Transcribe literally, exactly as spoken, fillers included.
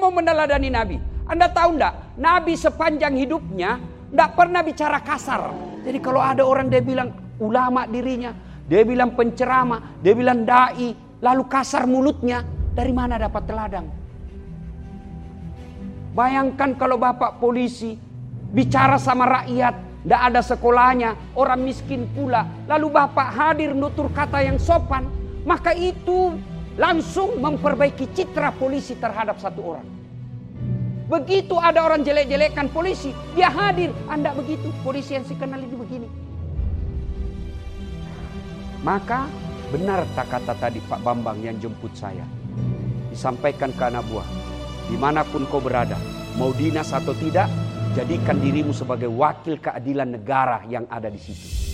mau meneladani Nabi. Anda tahu enggak? Nabi sepanjang hidupnya enggak pernah bicara kasar. Jadi kalau ada orang dia bilang ulama dirinya, dia bilang penceramah, dia bilang dai, lalu kasar mulutnya, dari mana dapat teladan? Bayangkan kalau bapak polisi bicara sama rakyat, tidak ada sekolahnya, orang miskin pula, lalu bapak hadir nutur kata yang sopan, maka itu langsung memperbaiki citra polisi terhadap satu orang. Begitu ada orang jelek-jelekan polisi, dia hadir, Anda begitu, polisi yang saya kenal ini begini. Maka benar tak kata tadi Pak Bambang yang jemput saya. Disampaikan ke anak buah, dimanapun kau berada, mau dinas atau tidak, jadikan dirimu sebagai wakil keadilan negara yang ada di situ.